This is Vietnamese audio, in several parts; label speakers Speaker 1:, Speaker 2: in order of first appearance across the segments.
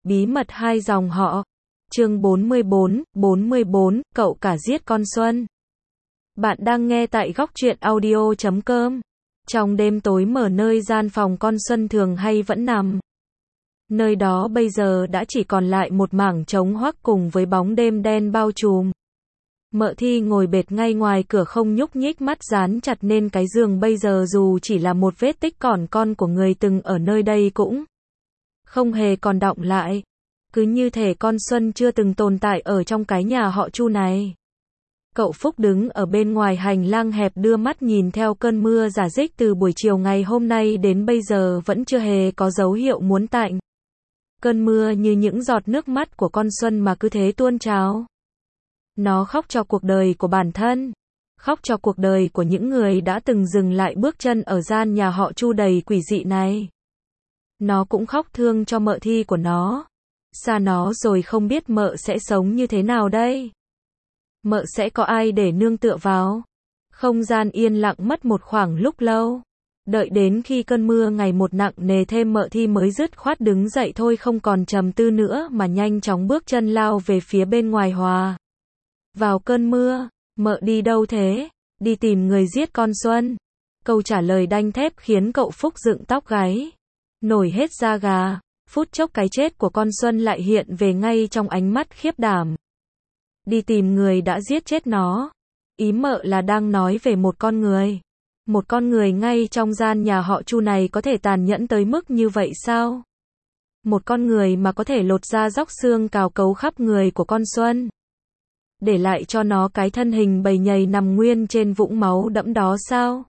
Speaker 1: bí mật hai dòng họ. Chương 44, cậu cả giết con Xuân. Bạn đang nghe tại góc truyện audio.com. Trong đêm tối mở nơi gian phòng con Xuân thường hay vẫn nằm. Nơi đó bây giờ đã chỉ còn lại một mảng trống hoác cùng với bóng đêm đen bao trùm. Mợ Thi ngồi bệt ngay ngoài cửa không nhúc nhích, mắt dán chặt nên cái giường bây giờ dù chỉ là một vết tích còn con của người từng ở nơi đây cũng không hề còn đọng lại. Cứ như thể con Xuân chưa từng tồn tại ở trong cái nhà họ Chu này. Cậu Phúc đứng ở bên ngoài hành lang hẹp đưa mắt nhìn theo cơn mưa rả rích từ buổi chiều ngày hôm nay đến bây giờ vẫn chưa hề có dấu hiệu muốn tạnh. Cơn mưa như những giọt nước mắt của con Xuân mà cứ thế tuôn trào. Nó khóc cho cuộc đời của bản thân, khóc cho cuộc đời của những người đã từng dừng lại bước chân ở gian nhà họ Chu đầy quỷ dị này. Nó cũng khóc thương cho mợ Thi của nó. Xa nó rồi không biết mợ sẽ sống như thế nào đây? Mợ sẽ có ai để nương tựa vào? Không gian yên lặng mất một khoảng lúc lâu. Đợi đến khi cơn mưa ngày một nặng nề thêm, mợ Thi mới dứt khoát đứng dậy thôi, không còn trầm tư nữa mà nhanh chóng bước chân lao về phía bên ngoài hòa vào cơn mưa. Mợ đi đâu thế? Đi tìm người giết con Xuân. Câu trả lời đanh thép khiến cậu Phúc dựng tóc gáy, nổi hết da gà. Phút chốc cái chết của con Xuân lại hiện về ngay trong ánh mắt khiếp đảm. Đi tìm người đã giết chết nó. Ý mợ là đang nói về một con người. Một con người ngay trong gian nhà họ Chu này có thể tàn nhẫn tới mức như vậy sao? Một con người mà có thể lột da róc xương cào cấu khắp người của con Xuân, để lại cho nó cái thân hình bầy nhầy nằm nguyên trên vũng máu đẫm đó sao?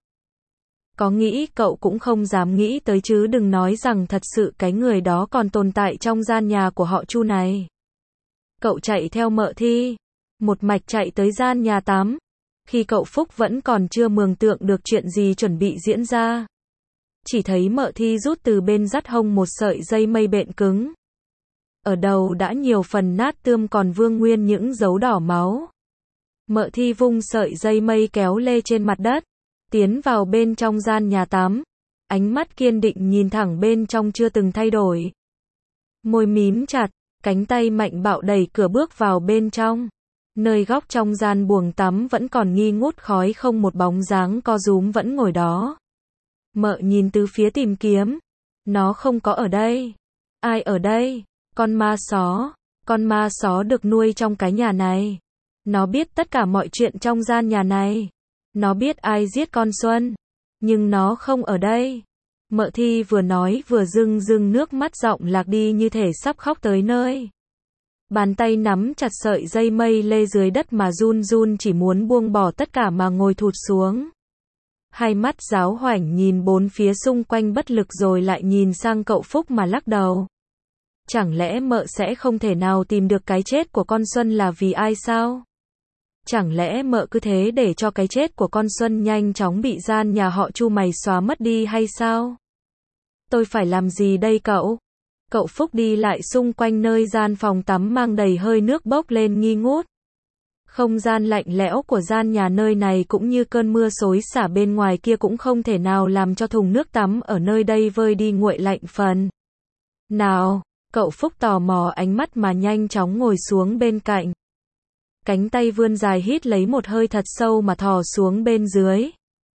Speaker 1: Có nghĩ cậu cũng không dám nghĩ tới, chứ đừng nói rằng thật sự cái người đó còn tồn tại trong gian nhà của họ Chu này. Cậu chạy theo mợ Thi, một mạch chạy tới gian nhà tắm. Khi cậu Phúc vẫn còn chưa mường tượng được chuyện gì chuẩn bị diễn ra, chỉ thấy mợ Thi rút từ bên dắt hông một sợi dây mây bện cứng. Ở đầu đã nhiều phần nát tươm còn vương nguyên những dấu đỏ máu. Mợ Thi vung sợi dây mây kéo lê trên mặt đất, tiến vào bên trong gian nhà tắm. Ánh mắt kiên định nhìn thẳng bên trong chưa từng thay đổi. Môi mím chặt, cánh tay mạnh bạo đẩy cửa bước vào bên trong. Nơi góc trong gian buồng tắm vẫn còn nghi ngút khói, không một bóng dáng co rúm vẫn ngồi đó. Mợ nhìn từ phía tìm kiếm. Nó không có ở đây. Ai ở đây? Con ma só. Con ma só được nuôi trong cái nhà này. Nó biết tất cả mọi chuyện trong gian nhà này. Nó biết ai giết con Xuân. Nhưng nó không ở đây. Mợ Thi vừa nói vừa rưng rưng nước mắt, giọng lạc đi như thể sắp khóc tới nơi. Bàn tay nắm chặt sợi dây mây lê dưới đất mà run run, chỉ muốn buông bỏ tất cả mà ngồi thụt xuống. Hai mắt giáo hoảnh nhìn bốn phía xung quanh bất lực rồi lại nhìn sang cậu Phúc mà lắc đầu. Chẳng lẽ mợ sẽ không thể nào tìm được cái chết của con Xuân là vì ai sao? Chẳng lẽ mợ cứ thế để cho cái chết của con Xuân nhanh chóng bị gian nhà họ Chu mày xóa mất đi hay sao? Tôi phải làm gì đây cậu? Cậu Phúc đi lại xung quanh nơi gian phòng tắm mang đầy hơi nước bốc lên nghi ngút. Không gian lạnh lẽo của gian nhà nơi này cũng như cơn mưa xối xả bên ngoài kia cũng không thể nào làm cho thùng nước tắm ở nơi đây vơi đi nguội lạnh phần nào. Cậu Phúc tò mò ánh mắt mà nhanh chóng ngồi xuống bên cạnh. Cánh tay vươn dài hít lấy một hơi thật sâu mà thò xuống bên dưới.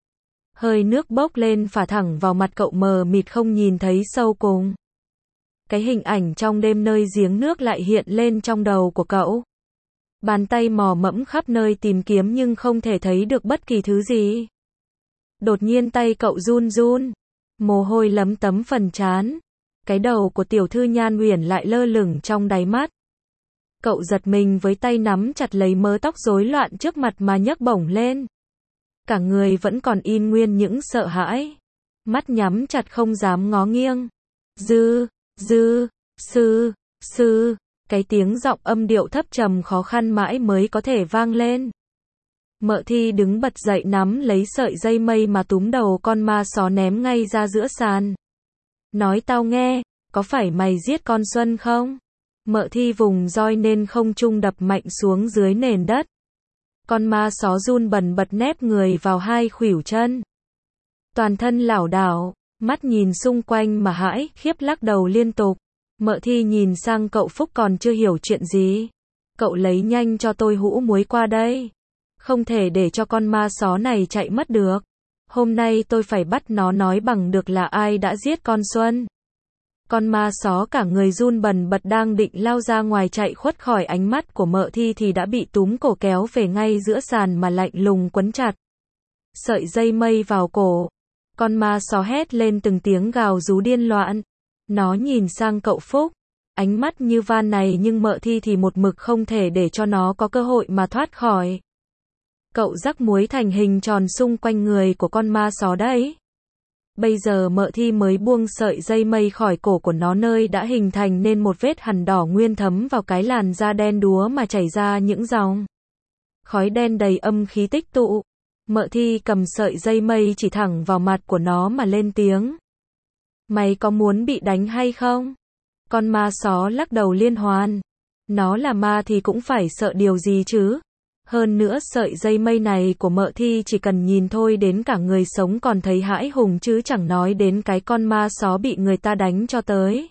Speaker 1: Hơi nước bốc lên phả thẳng vào mặt cậu, mờ mịt không nhìn thấy sâu cùng. Cái hình ảnh trong đêm nơi giếng nước lại hiện lên trong đầu của cậu. Bàn tay mò mẫm khắp nơi tìm kiếm nhưng không thể thấy được bất kỳ thứ gì. Đột nhiên tay cậu run run, mồ hôi lấm tấm phần trán. Cái đầu của tiểu thư Nhan Uyển lại lơ lửng trong đáy mắt. Cậu giật mình với tay nắm chặt lấy mớ tóc rối loạn trước mặt mà nhấc bổng lên. Cả người vẫn còn in nguyên những sợ hãi. Mắt nhắm chặt không dám ngó nghiêng. Sư. Cái tiếng giọng âm điệu thấp trầm khó khăn mãi mới có thể vang lên. Mợ Thi đứng bật dậy nắm lấy sợi dây mây mà túm đầu con ma só ném ngay ra giữa sàn. Nói tao nghe, có phải mày giết con Xuân không? Mợ Thi vùng roi nên không trung đập mạnh xuống dưới nền đất. Con ma só run bần bật nép người vào hai khuỷu chân. Toàn thân lảo đảo, mắt nhìn xung quanh mà hãi khiếp lắc đầu liên tục. Mợ Thi nhìn sang cậu Phúc còn chưa hiểu chuyện gì. Cậu lấy nhanh cho tôi hũ muối qua đây. Không thể để cho con ma só này chạy mất được. Hôm nay tôi phải bắt nó nói bằng được là ai đã giết con Xuân. Con ma só cả người run bần bật đang định lao ra ngoài chạy khuất khỏi ánh mắt của Mợ Thi thì đã bị túm cổ kéo về ngay giữa sàn mà lạnh lùng quấn chặt. Sợi dây mây vào cổ. Con ma só hét lên từng tiếng gào rú điên loạn. Nó nhìn sang cậu Phúc. Ánh mắt như van này nhưng Mợ Thi thì một mực không thể để cho nó có cơ hội mà thoát khỏi. Cậu rắc muối thành hình tròn xung quanh người của con ma só đấy. Bây giờ Mợ Thi mới buông sợi dây mây khỏi cổ của nó nơi đã hình thành nên một vết hằn đỏ nguyên thấm vào cái làn da đen đúa mà chảy ra những dòng khói đen đầy âm khí tích tụ. Mợ Thi cầm sợi dây mây chỉ thẳng vào mặt của nó mà lên tiếng. Mày có muốn bị đánh hay không? Con ma só lắc đầu liên hoàn. Nó là ma thì cũng phải sợ điều gì chứ? Hơn nữa sợi dây mây này của Mợ Thi chỉ cần nhìn thôi đến cả người sống còn thấy hãi hùng chứ chẳng nói đến cái con ma só bị người ta đánh cho tới.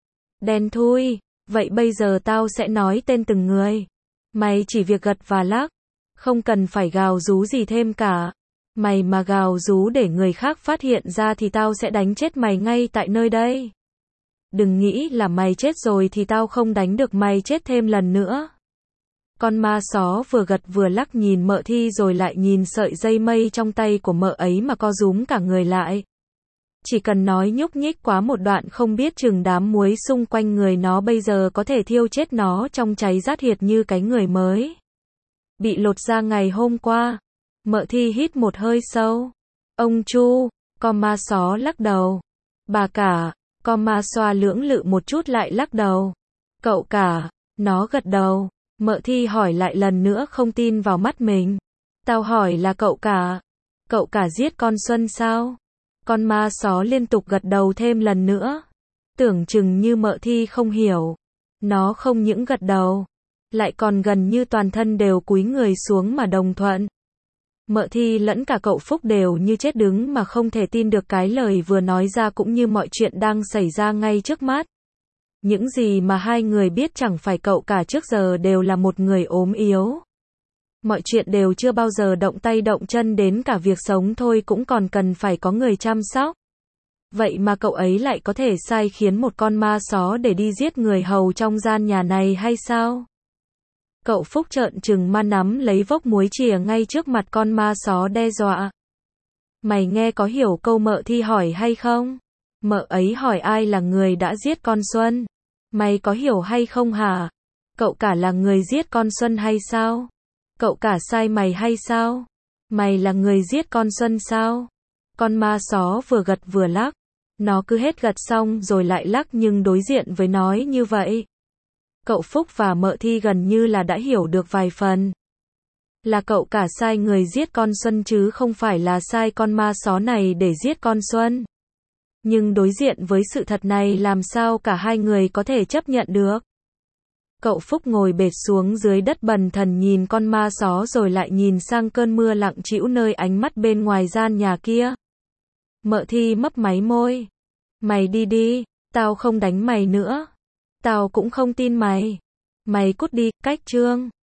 Speaker 1: Đen thui, vậy bây giờ tao sẽ nói tên từng người. Mày chỉ việc gật và lắc, không cần phải gào rú gì thêm cả. Mày mà gào rú để người khác phát hiện ra thì tao sẽ đánh chết mày ngay tại nơi đây. Đừng nghĩ là mày chết rồi thì tao không đánh được mày chết thêm lần nữa. Con ma só vừa gật vừa lắc nhìn Mợ Thi rồi lại nhìn sợi dây mây trong tay của mợ ấy mà co rúm cả người lại. Chỉ cần nói nhúc nhích quá một đoạn không biết chừng đám muối xung quanh người nó bây giờ có thể thiêu chết nó trong cháy rát hiệt như cái người mới bị lột da ngày hôm qua. Mợ Thi hít một hơi sâu. Ông Chu, con ma só lắc đầu. Bà cả, con ma xoa lưỡng lự một chút lại lắc đầu. Cậu cả, nó gật đầu. Mợ Thi hỏi lại lần nữa không tin vào mắt mình. Tao hỏi là cậu cả. Cậu cả giết con Xuân sao? Con ma só liên tục gật đầu thêm lần nữa. Tưởng chừng như Mợ Thi không hiểu. Nó không những gật đầu, lại còn gần như toàn thân đều cúi người xuống mà đồng thuận. Mợ Thi lẫn cả cậu Phúc đều như chết đứng mà không thể tin được cái lời vừa nói ra cũng như mọi chuyện đang xảy ra ngay trước mắt. Những gì mà hai người biết chẳng phải cậu cả trước giờ đều là một người ốm yếu. Mọi chuyện đều chưa bao giờ động tay động chân đến cả việc sống thôi cũng còn cần phải có người chăm sóc. Vậy mà cậu ấy lại có thể sai khiến một con ma só để đi giết người hầu trong gian nhà này hay sao? Cậu Phúc trợn trừng mắt nắm lấy vốc muối chìa ngay trước mặt con ma só đe dọa. Mày nghe có hiểu câu Mợ Thi hỏi hay không? Mợ ấy hỏi ai là người đã giết con Xuân? Mày có hiểu hay không hả? Cậu cả là người giết con Xuân hay sao? Cậu cả sai mày hay sao? Mày là người giết con Xuân sao? Con ma só vừa gật vừa lắc. Nó cứ hết gật xong rồi lại lắc nhưng đối diện với nói như vậy. Cậu Phúc và Mợ Thi gần như là đã hiểu được vài phần. Là cậu cả sai người giết con Xuân chứ không phải là sai con ma só này để giết con Xuân. Nhưng đối diện với sự thật này làm sao cả hai người có thể chấp nhận được. Cậu Phúc ngồi bệt xuống dưới đất bần thần nhìn con ma só rồi lại nhìn sang cơn mưa lặng trĩu nơi ánh mắt bên ngoài gian nhà kia. Mợ Thi mấp máy môi. Mày đi đi, tao không đánh mày nữa. Tao cũng không tin mày. Mày cút đi, cách chương.